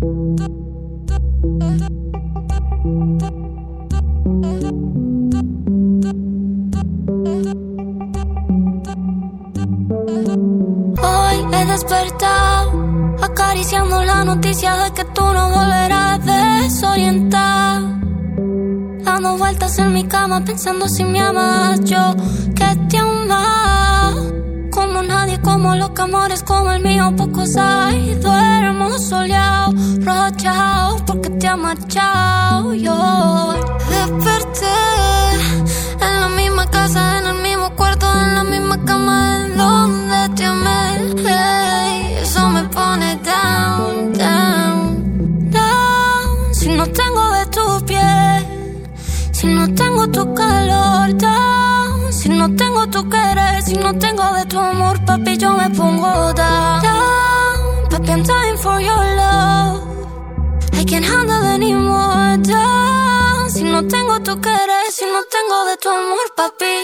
Hoy he despertado acariciando la noticia de que tú no volverás, desorientado, dando vueltas en mi cama pensando si me amas. Yo que te amo como nadie, como los amores como el mío pocos hay. Duermo soleado, rochao, porque te ha marchado. Yo desperté en la misma casa, en el mismo cuarto, en la misma cama en donde te amé. Hey, eso me pone down, down, down. Si no tengo de tu piel, si no tengo tu calor, down. Si no tengo tu querer, si no tengo de tu amor, papi, yo me pongo down, down. Papi, I'm dying for your love, I can't handle anymore, down. Si no tengo tu querer, si no tengo de tu amor, papi.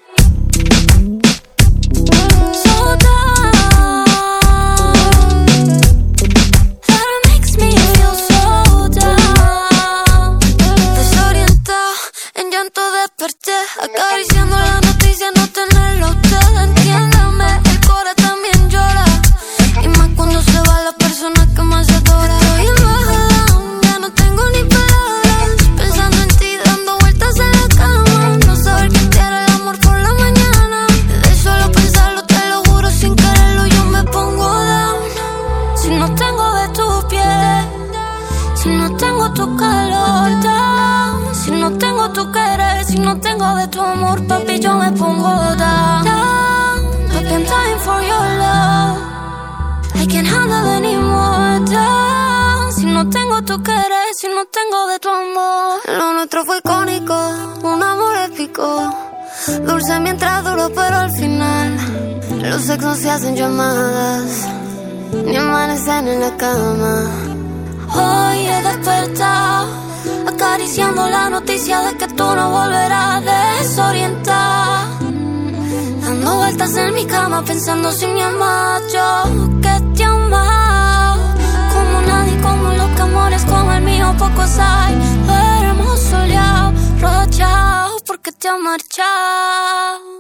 So down, that makes me feel so down. Desorientado, en llanto desperté, acariciando la noticia, no tenerlo usted. Entiéndame, el cora también llora, y más cuando se va la persona que más adora. Estoy en baja, ya no tengo ni palabras, pensando en ti, dando vueltas en la cama. No saber que te hará el amor por la mañana, de solo pensarlo te lo juro, sin quererlo yo me pongo down. Si no tengo de tu piel, si no tengo tu calor, down. Si no tengo tu querer, si no tengo de tu amor, papi, yo me pongo down, down. Papi, I'm dying for your love, I can't handle anymore, down. Si no tengo tu querer, si no tengo de tu amor. Lo nuestro fue icónico, un amor épico, dulce mientras duró, pero al final los sexos se hacen llamadas, ni amanecen en la cama. Hoy he despertado acariciando la noticia de que tú no volverás, desorientada, dando vueltas en mi cama pensando si me amas. Yo que te amo como nadie, como los amores como el mío pocos hay. Duermo soleado, rochao, porque te ha marchado.